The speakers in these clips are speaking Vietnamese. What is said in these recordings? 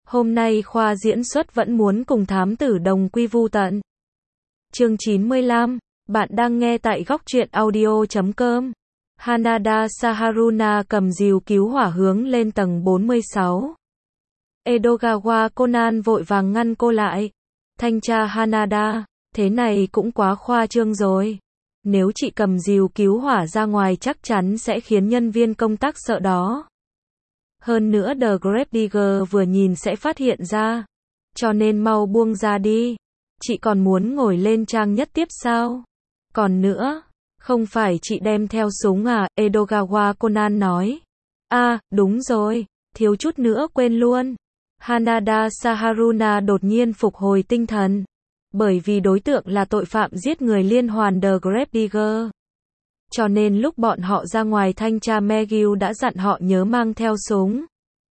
Hôm nay khoa diễn xuất vẫn muốn cùng thám tử đồng quy vu tận. Chương 95, bạn đang nghe tại góc truyện audio.com. Hanada Saharuna cầm rìu cứu hỏa hướng lên tầng 46. Edogawa Conan vội vàng ngăn cô lại. Thanh tra Hanada, thế này cũng quá khoa trương rồi. Nếu chị cầm rìu cứu hỏa ra ngoài chắc chắn sẽ khiến nhân viên công tác sợ đó. Hơn nữa The Gravedigger vừa nhìn sẽ phát hiện ra. Cho nên mau buông ra đi. Chị còn muốn ngồi lên trang nhất tiếp sao? Còn nữa, không phải chị đem theo súng à? Edogawa Conan nói. Đúng rồi, thiếu chút nữa quên luôn. Hanada Saharuna đột nhiên phục hồi tinh thần. Bởi vì đối tượng là tội phạm giết người liên hoàn The Gravedigger. Cho nên lúc bọn họ ra ngoài thanh tra McGill đã dặn họ nhớ mang theo súng.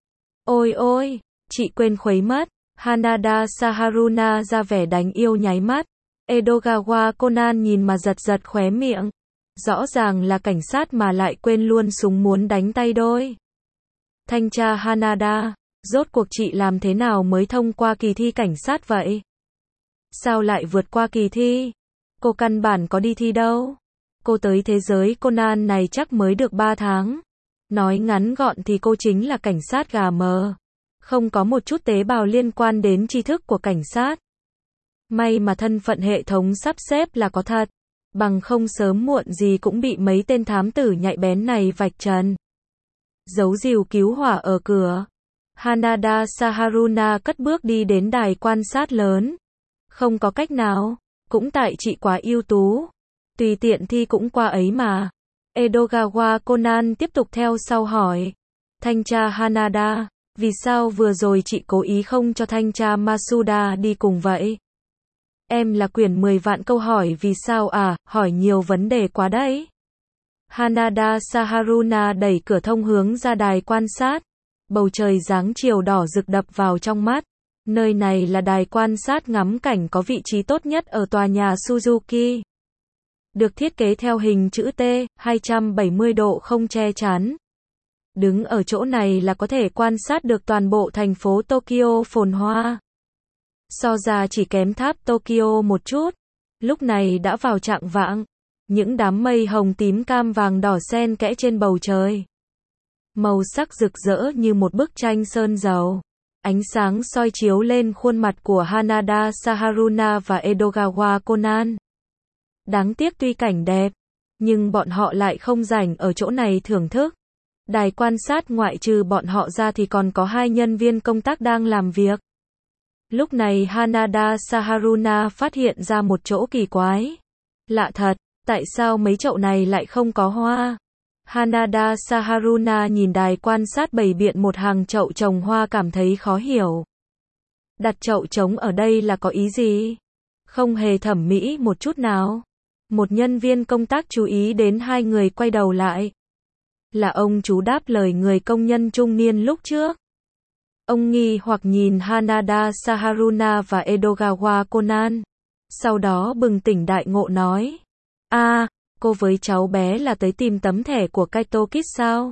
Ôi, chị quên khuấy mất. Hanada Saharuna ra vẻ đánh yêu nháy mắt. Edogawa Conan nhìn mà giật khóe miệng. Rõ ràng là cảnh sát mà lại quên luôn súng muốn đánh tay đôi. Thanh tra Hanada, rốt cuộc chị làm thế nào mới thông qua kỳ thi cảnh sát vậy? Sao lại vượt qua kỳ thi? Cô căn bản có đi thi đâu. Cô tới thế giới Conan này chắc mới được 3 tháng. Nói ngắn gọn thì cô chính là cảnh sát gà mờ. Không có một chút tế bào liên quan đến tri thức của cảnh sát. May mà thân phận hệ thống sắp xếp là có thật. Bằng không sớm muộn gì cũng bị mấy tên thám tử nhạy bén này vạch trần. Giấu rìu cứu hỏa ở cửa. Hanada Saharuna cất bước đi đến đài quan sát lớn. Không có cách nào. Cũng tại chị quá ưu tú. Tùy tiện thi cũng qua ấy mà. Edogawa Conan tiếp tục theo sau hỏi. Thanh tra Hanada, vì sao vừa rồi chị cố ý không cho thanh tra Masuda đi cùng vậy? Em là quyển 10 vạn câu hỏi vì sao à, hỏi nhiều vấn đề quá đấy. Hanada Saharuna đẩy cửa thông hướng ra đài quan sát. Bầu trời dáng chiều đỏ rực đập vào trong mắt. Nơi này là đài quan sát ngắm cảnh có vị trí tốt nhất ở tòa nhà Suzuki. Được thiết kế theo hình chữ T, 270 độ không che chắn. Đứng ở chỗ này là có thể quan sát được toàn bộ thành phố Tokyo phồn hoa. So ra chỉ kém tháp Tokyo một chút. Lúc này đã vào rạng vạng. Những đám mây hồng tím cam vàng đỏ xen kẽ trên bầu trời. Màu sắc rực rỡ như một bức tranh sơn dầu. Ánh sáng soi chiếu lên khuôn mặt của Hanada Saharuna và Edogawa Conan. Đáng tiếc tuy cảnh đẹp, nhưng bọn họ lại không rảnh ở chỗ này thưởng thức. Đài quan sát ngoại trừ bọn họ ra thì còn có 2 nhân viên công tác đang làm việc. Lúc này Hanada Saharuna phát hiện ra một chỗ kỳ quái. Lạ thật, tại sao mấy chậu này lại không có hoa? Hanada Saharuna nhìn đài quan sát bày biện một hàng chậu trồng hoa cảm thấy khó hiểu. Đặt chậu trống ở đây là có ý gì? Không hề thẩm mỹ một chút nào. Một nhân viên công tác chú ý đến 2 người quay đầu lại. Là ông chú đáp lời người công nhân trung niên lúc trước. Ông nghi hoặc nhìn Hanada Saharuna và Edogawa Conan. Sau đó bừng tỉnh đại ngộ nói. Cô với cháu bé là tới tìm tấm thẻ của Kaito Kid sao?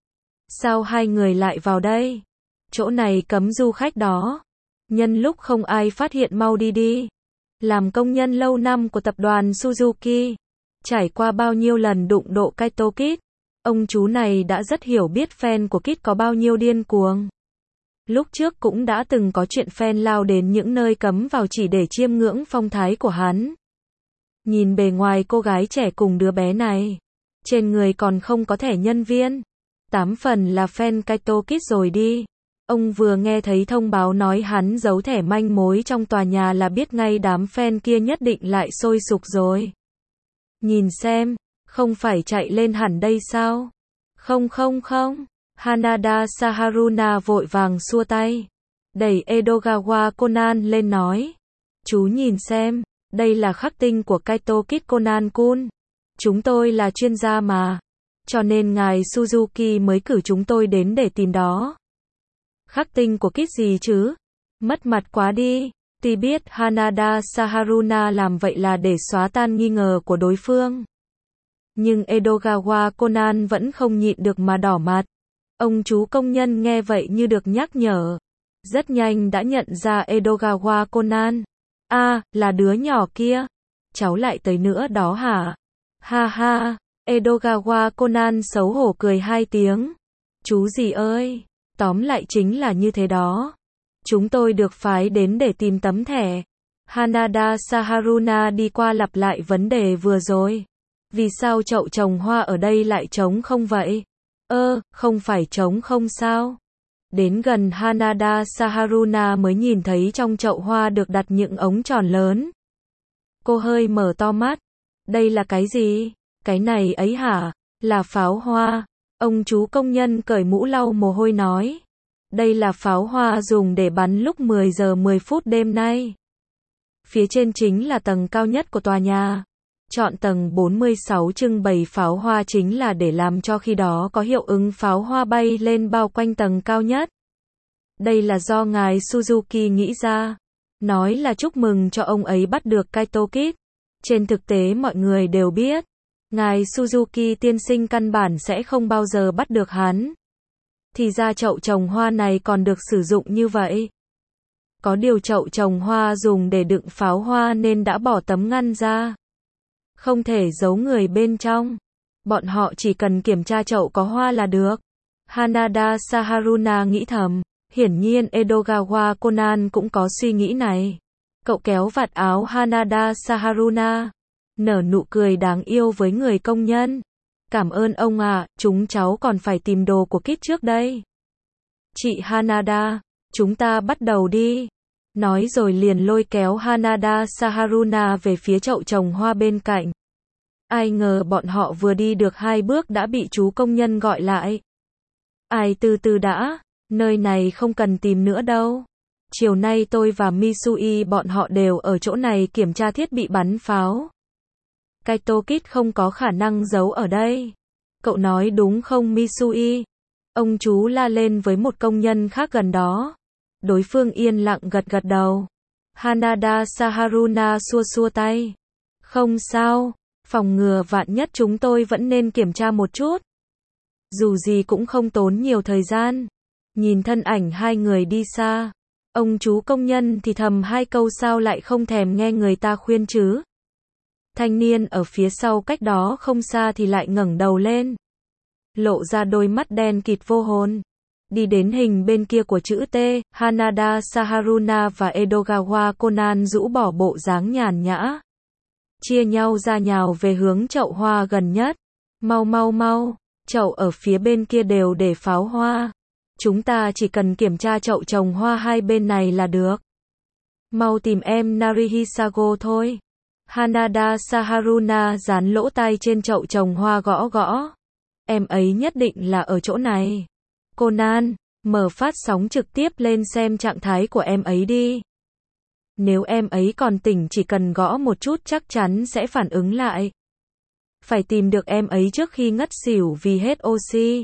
Sao 2 người lại vào đây? Chỗ này cấm du khách đó. Nhân lúc không ai phát hiện mau đi. Làm công nhân lâu năm của tập đoàn Suzuki. Trải qua bao nhiêu lần đụng độ Kaito Kid. Ông chú này đã rất hiểu biết fan của Kid có bao nhiêu điên cuồng. Lúc trước cũng đã từng có chuyện fan lao đến những nơi cấm vào chỉ để chiêm ngưỡng phong thái của hắn. Nhìn bề ngoài cô gái trẻ cùng đứa bé này. Trên người còn không có thẻ nhân viên. 8 phần là fan Kaito Kid rồi đi. Ông vừa nghe thấy thông báo nói hắn giấu thẻ manh mối trong tòa nhà là biết ngay đám fan kia nhất định lại sôi sục rồi. Nhìn xem, không phải chạy lên hẳn đây sao? Không. Hanada Saharuna vội vàng xua tay. Đẩy Edogawa Conan lên nói. Chú nhìn xem, đây là khắc tinh của Kaito Kid Conan-kun. Chúng tôi là chuyên gia mà. Cho nên ngài Suzuki mới cử chúng tôi đến để tìm đó. Khắc tinh của Kid gì chứ? Mất mặt quá đi. Tuy biết Hanada Saharuna làm vậy là để xóa tan nghi ngờ của đối phương. Nhưng Edogawa Conan vẫn không nhịn được mà đỏ mặt. Ông chú công nhân nghe vậy như được nhắc nhở. rất nhanh đã nhận ra Edogawa Conan. Là đứa nhỏ kia. Cháu lại tới nữa đó hả? Ha ha, Edogawa Conan xấu hổ cười 2 tiếng. Chú gì ơi, tóm lại chính là như thế đó. Chúng tôi được phái đến để tìm tấm thẻ. Hanada Saharuna đi qua lặp lại vấn đề vừa rồi. Vì sao chậu trồng hoa ở đây lại trống không vậy? Không phải trống không sao? Đến gần Hanada Saharuna mới nhìn thấy trong chậu hoa được đặt những ống tròn lớn. Cô hơi mở to mắt. Đây là cái gì? Cái này ấy hả? Là pháo hoa. Ông chú công nhân cởi mũ lau mồ hôi nói. Đây là pháo hoa dùng để bắn lúc 10 giờ 10 phút đêm nay. Phía trên chính là tầng cao nhất của tòa nhà. Chọn tầng 46 trưng bày pháo hoa chính là để làm cho khi đó có hiệu ứng pháo hoa bay lên bao quanh tầng cao nhất. Đây là do ngài Suzuki nghĩ ra. Nói là chúc mừng cho ông ấy bắt được Kaito Kid. Trên thực tế mọi người đều biết. Ngài Suzuki tiên sinh căn bản sẽ không bao giờ bắt được hắn. Thì ra chậu trồng hoa này còn được sử dụng như vậy. Có điều chậu trồng hoa dùng để đựng pháo hoa nên đã bỏ tấm ngăn ra. Không thể giấu người bên trong. Bọn họ chỉ cần kiểm tra chậu có hoa là được. Hanada Saharuna nghĩ thầm. Hiển nhiên Edogawa Conan cũng có suy nghĩ này. Cậu kéo vạt áo Hanada Saharuna. Nở nụ cười đáng yêu với người công nhân. Cảm ơn ông ạ, chúng cháu còn phải tìm đồ của Kid trước đây. Chị Hanada, chúng ta bắt đầu đi. Nói rồi liền lôi kéo Hanada Saharuna về phía chậu trồng hoa bên cạnh. Ai ngờ bọn họ vừa đi được 2 bước đã bị chú công nhân gọi lại. Ai từ từ đã, nơi này không cần tìm nữa đâu. Chiều nay tôi và Misui bọn họ đều ở chỗ này kiểm tra thiết bị bắn pháo. Kaito Kid không có khả năng giấu ở đây. Cậu nói đúng không Misui? Ông chú la lên với một công nhân khác gần đó. Đối phương yên lặng gật gật đầu. Hanada Saharuna xua xua tay. Không sao, phòng ngừa vạn nhất chúng tôi vẫn nên kiểm tra một chút. Dù gì cũng không tốn nhiều thời gian. Nhìn thân ảnh hai người đi xa. Ông chú công nhân thì thầm 2 câu sao lại không thèm nghe người ta khuyên chứ. Thanh niên ở phía sau cách đó không xa thì lại ngẩng đầu lên. Lộ ra đôi mắt đen kịt vô hồn. Đi đến hình bên kia của chữ T, Hanada Saharuna và Edogawa Conan rũ bỏ bộ dáng nhàn nhã. Chia nhau ra nhào về hướng chậu hoa gần nhất. Mau mau mau, chậu ở phía bên kia đều để pháo hoa. Chúng ta chỉ cần kiểm tra chậu trồng hoa hai bên này là được. Mau tìm em Narihisago thôi. Hanada Saharuna dán lỗ tai trên chậu trồng hoa gõ gõ. Em ấy nhất định là ở chỗ này. Conan, mở phát sóng trực tiếp lên xem trạng thái của em ấy đi. Nếu em ấy còn tỉnh chỉ cần gõ một chút chắc chắn sẽ phản ứng lại. Phải tìm được em ấy trước khi ngất xỉu vì hết oxy.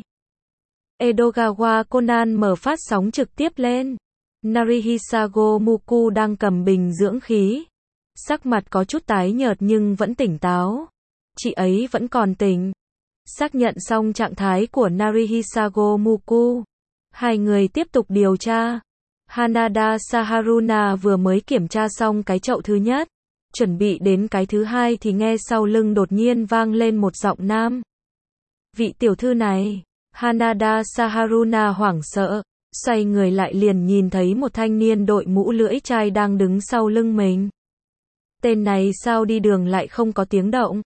Edogawa Conan mở phát sóng trực tiếp lên. Narihisago Muku đang cầm bình dưỡng khí. Sắc mặt có chút tái nhợt nhưng vẫn tỉnh táo. Chị ấy vẫn còn tỉnh. Xác nhận xong trạng thái của Narihisago Muku. Hai người tiếp tục điều tra. Hanada Saharuna vừa mới kiểm tra xong cái chậu thứ nhất. Chuẩn bị đến cái thứ hai thì nghe sau lưng đột nhiên vang lên một giọng nam. Vị tiểu thư này. Hanada Saharuna hoảng sợ. Xoay người lại liền nhìn thấy một thanh niên đội mũ lưỡi chai đang đứng sau lưng mình. Tên này sao đi đường lại không có tiếng động?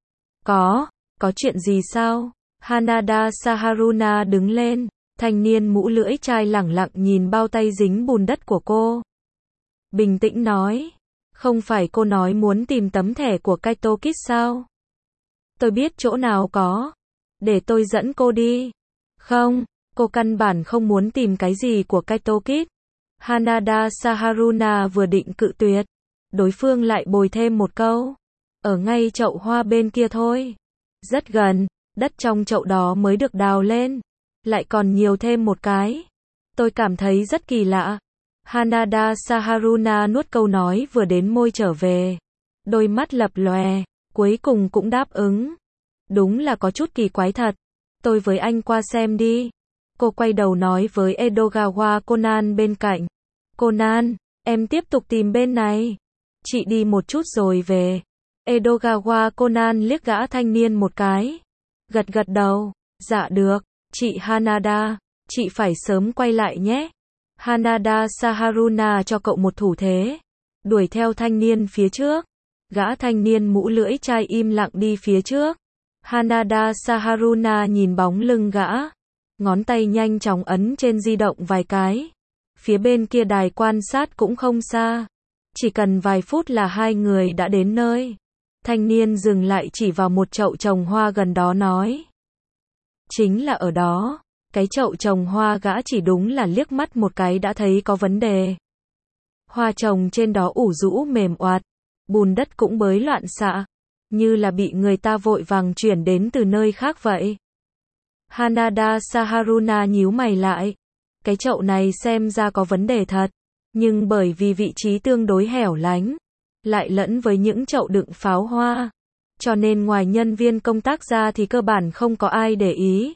Có chuyện gì sao? Hanada Saharuna đứng lên. Thanh niên mũ lưỡi chai lẳng lặng nhìn bao tay dính bùn đất của cô. Bình tĩnh nói. Không phải cô nói muốn tìm tấm thẻ của Kaito Kid sao? Tôi biết chỗ nào có. Để tôi dẫn cô đi. Không, cô căn bản không muốn tìm cái gì của Kaito Kid. Hanada Saharuna vừa định cự tuyệt. Đối phương lại bồi thêm một câu. Ở ngay chậu hoa bên kia thôi. Rất gần, đất trong chậu đó mới được đào lên. Lại còn nhiều thêm một cái. Tôi cảm thấy rất kỳ lạ. Hanada Saharuna nuốt câu nói vừa đến môi trở về. Đôi mắt lập lòe, cuối cùng cũng đáp ứng. Đúng là có chút kỳ quái thật. Tôi với anh qua xem đi. Cô quay đầu nói với Edogawa Conan bên cạnh. Conan, em tiếp tục tìm bên này. Chị đi một chút rồi về. Edogawa Conan liếc gã thanh niên một cái. Gật gật đầu. Dạ được, chị Hanada, chị phải sớm quay lại nhé. Hanada Saharuna cho cậu một thủ thế. Đuổi theo thanh niên phía trước. Gã thanh niên mũ lưỡi chai im lặng đi phía trước. Hanada Saharuna nhìn bóng lưng gã. Ngón tay nhanh chóng ấn trên di động vài cái. Phía bên kia đài quan sát cũng không xa. Chỉ cần vài phút là hai người đã đến nơi. Thanh niên dừng lại chỉ vào một chậu trồng hoa gần đó nói. Chính là ở đó. Cái chậu trồng hoa gã chỉ đúng là liếc mắt một cái đã thấy có vấn đề. Hoa trồng trên đó ủ rũ mềm oạt. Bùn đất cũng bới loạn xạ. Như là bị người ta vội vàng chuyển đến từ nơi khác vậy. Hanada Saharuna nhíu mày lại. Cái chậu này xem ra có vấn đề thật. Nhưng bởi vì vị trí tương đối hẻo lánh. Lại lẫn với những chậu đựng pháo hoa. Cho nên ngoài nhân viên công tác ra thì cơ bản không có ai để ý.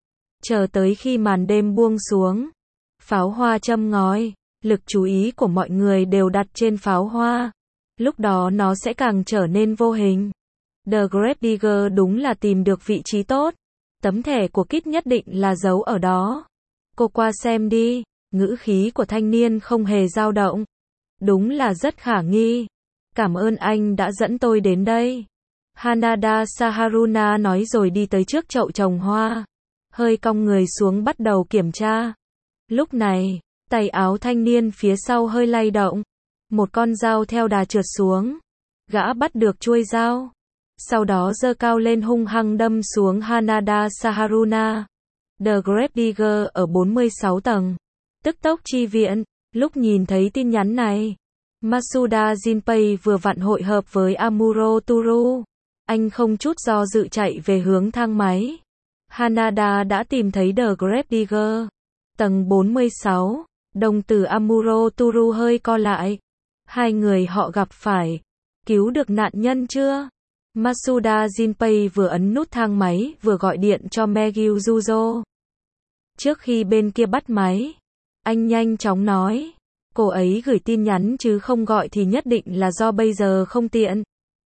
Chờ tới khi màn đêm buông xuống. Pháo hoa châm ngòi. Lực chú ý của mọi người đều đặt trên pháo hoa. Lúc đó nó sẽ càng trở nên vô hình. The Gravedigger đúng là tìm được vị trí tốt. Tấm thẻ của Kit nhất định là giấu ở đó. Cô qua xem đi. Ngữ khí của thanh niên không hề dao động. Đúng là rất khả nghi. Cảm ơn anh đã dẫn tôi đến đây. Hanada Saharuna nói rồi đi tới trước chậu trồng hoa. Hơi cong người xuống bắt đầu kiểm tra. Lúc này, tay áo thanh niên phía sau hơi lay động. Một con dao theo đà trượt xuống. Gã bắt được chuôi dao. Sau đó giơ cao lên hung hăng đâm xuống Hanada Saharuna. The Gravedigger ở 46 tầng. Tức tốc chi viện. Lúc nhìn thấy tin nhắn này, Masuda Jinpei vừa vặn hội hợp với Amuro Toru. Anh không chút do dự chạy về hướng thang máy. Hanada đã tìm thấy The Gravedigger. Tầng 46. Đồng tử Amuro Toru hơi co lại. Hai người họ gặp phải. Cứu được nạn nhân chưa? Masuda Jinpei vừa ấn nút thang máy vừa gọi điện cho Megyu. Trước khi bên kia bắt máy, anh nhanh chóng nói. Cô ấy gửi tin nhắn chứ không gọi thì nhất định là do bây giờ không tiện.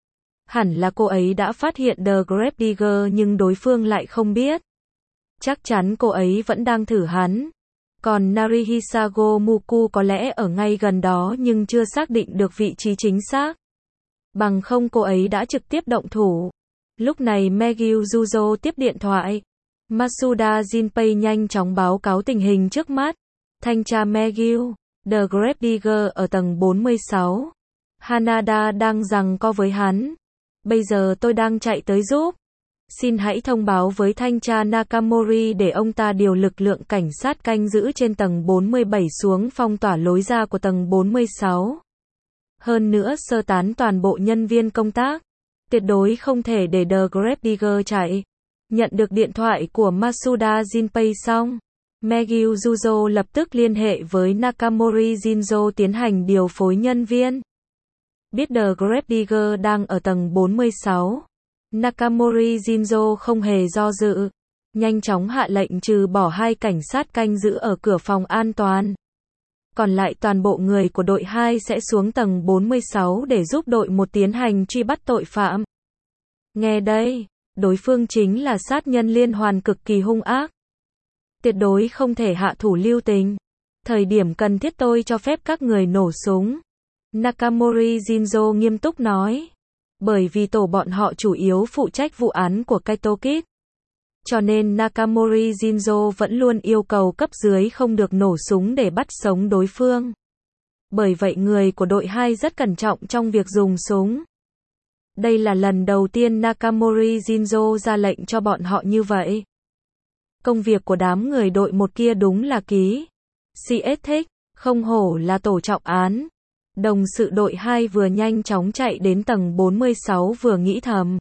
Hẳn là cô ấy đã phát hiện The Gravedigger nhưng đối phương lại không biết. Chắc chắn cô ấy vẫn đang thử hắn. Còn Narihisago Muku có lẽ ở ngay gần đó nhưng chưa xác định được vị trí chính xác. Bằng không cô ấy đã trực tiếp động thủ. Lúc này Megyu tiếp điện thoại. Masuda Jinpei nhanh chóng báo cáo tình hình trước mắt. Thanh tra Megyu, The Gravedigger ở tầng 46. Hanada đang giằng co với hắn. Bây giờ tôi đang chạy tới giúp. Xin hãy thông báo với thanh tra Nakamori để ông ta điều lực lượng cảnh sát canh giữ trên tầng 47 xuống phong tỏa lối ra của tầng 46. Hơn nữa sơ tán toàn bộ nhân viên công tác. Tuyệt đối không thể để The Gravedigger chạy. Nhận được điện thoại của Masuda Jinpei xong, Megyu lập tức liên hệ với Nakamori Shinzo tiến hành điều phối nhân viên. Biết The Gravedigger đang ở tầng 46. Nakamori Shinzo không hề do dự. Nhanh chóng hạ lệnh trừ bỏ 2 cảnh sát canh giữ ở cửa phòng an toàn. Còn lại toàn bộ người của đội 2 sẽ xuống tầng 46 để giúp đội 1 tiến hành truy bắt tội phạm. Nghe đây, đối phương chính là sát nhân liên hoàn cực kỳ hung ác. Tuyệt đối không thể hạ thủ lưu tình. Thời điểm cần thiết tôi cho phép các người nổ súng. Nakamori Shinzo nghiêm túc nói. Bởi vì tổ bọn họ chủ yếu phụ trách vụ án của Kaito Kid. Cho nên Nakamori Shinzo vẫn luôn yêu cầu cấp dưới không được nổ súng để bắt sống đối phương. Bởi vậy người của đội 2 rất cẩn trọng trong việc dùng súng. Đây là lần đầu tiên Nakamori Shinzo ra lệnh cho bọn họ như vậy. Công việc của đám người đội 1 kia đúng là ký. CS thích, không hổ là tổ trọng án. Đồng sự đội 2 vừa nhanh chóng chạy đến tầng 46 vừa nghĩ thầm.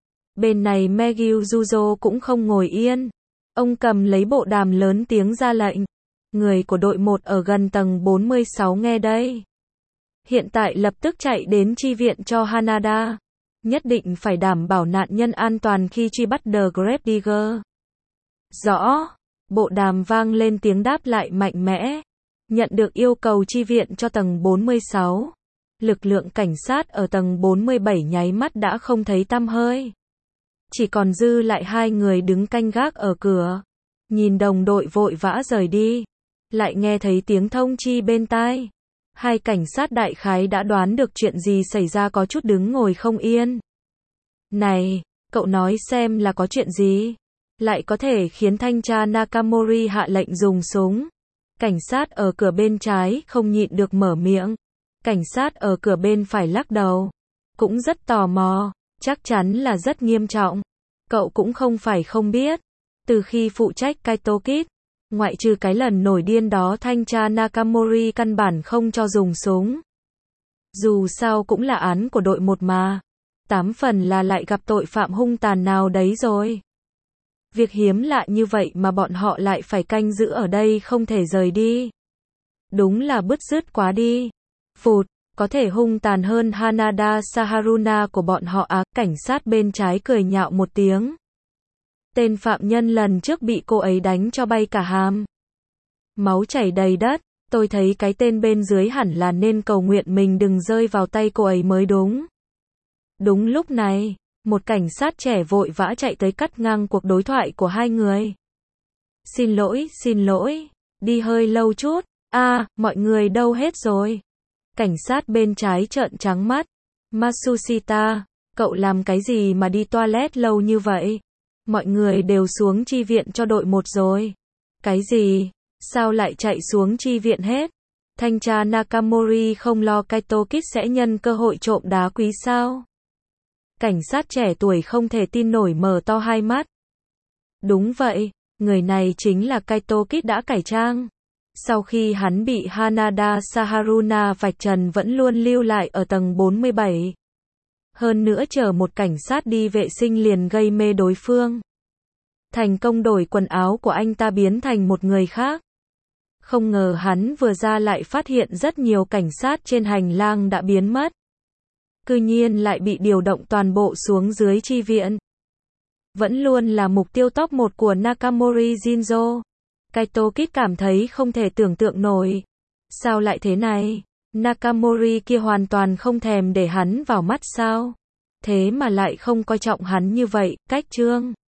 Bên này Megyu cũng không ngồi yên. Ông cầm lấy bộ đàm lớn tiếng ra lệnh. Người của đội 1 ở gần tầng 46 nghe đây. Hiện tại lập tức chạy đến chi viện cho Hanada. Nhất định phải đảm bảo nạn nhân an toàn khi truy bắt The Gravedigger. Rõ. Bộ đàm vang lên tiếng đáp lại mạnh mẽ. Nhận được yêu cầu chi viện cho tầng 46. Lực lượng cảnh sát ở tầng 47 nháy mắt đã không thấy tăm hơi. Chỉ còn dư lại 2 người đứng canh gác ở cửa. Nhìn đồng đội vội vã rời đi. Lại nghe thấy tiếng thông chi bên tai. 2 cảnh sát đại khái đã đoán được chuyện gì xảy ra, có chút đứng ngồi không yên. Này, cậu nói xem là có chuyện gì? Lại có thể khiến thanh tra Nakamori hạ lệnh dùng súng. Cảnh sát ở cửa bên trái không nhịn được mở miệng. Cảnh sát ở cửa bên phải lắc đầu. Cũng rất tò mò, chắc chắn là rất nghiêm trọng. Cậu cũng không phải không biết. Từ khi phụ trách Kaito Kid, ngoại trừ cái lần nổi điên đó, thanh tra Nakamori căn bản không cho dùng súng. Dù sao cũng là án của đội 1 mà. 8 phần là lại gặp tội phạm hung tàn nào đấy rồi. Việc hiếm lạ như vậy mà bọn họ lại phải canh giữ ở đây không thể rời đi. Đúng là bứt rứt quá đi. Phụt, có thể hung tàn hơn Hanada Saharuna của bọn họ à? Cảnh sát bên trái cười nhạo một tiếng. Tên phạm nhân lần trước bị cô ấy đánh cho bay cả hàm. Máu chảy đầy đất, tôi thấy cái tên bên dưới hẳn là nên cầu nguyện mình đừng rơi vào tay cô ấy mới đúng. Đúng lúc này, một cảnh sát trẻ vội vã chạy tới cắt ngang cuộc đối thoại của 2 người. Xin lỗi, đi hơi lâu chút. Mọi người đâu hết rồi? Cảnh sát bên trái trợn trắng mắt. Matsushita, cậu làm cái gì mà đi toilet lâu như vậy? Mọi người đều xuống chi viện cho đội 1 rồi. Cái gì? Sao lại chạy xuống chi viện hết? Thanh tra Nakamori không lo Kaito Kid sẽ nhân cơ hội trộm đá quý sao? Cảnh sát trẻ tuổi không thể tin nổi mở to hai mắt. Đúng vậy, người này chính là Kaito Kid đã cải trang. Sau khi hắn bị Hanada Saharuna vạch trần vẫn luôn lưu lại ở tầng 47. Hơn nữa chờ một cảnh sát đi vệ sinh liền gây mê đối phương. Thành công đổi quần áo của anh ta biến thành một người khác. Không ngờ hắn vừa ra lại phát hiện rất nhiều cảnh sát trên hành lang đã biến mất. Cư nhiên lại bị điều động toàn bộ xuống dưới chi viện. Vẫn luôn là mục tiêu top 1 của Nakamori Shinzo. Kaito Kid cảm thấy không thể tưởng tượng nổi. Sao lại thế này? Nakamori kia hoàn toàn không thèm để hắn vào mắt sao? Thế mà lại không coi trọng hắn như vậy, cách trương.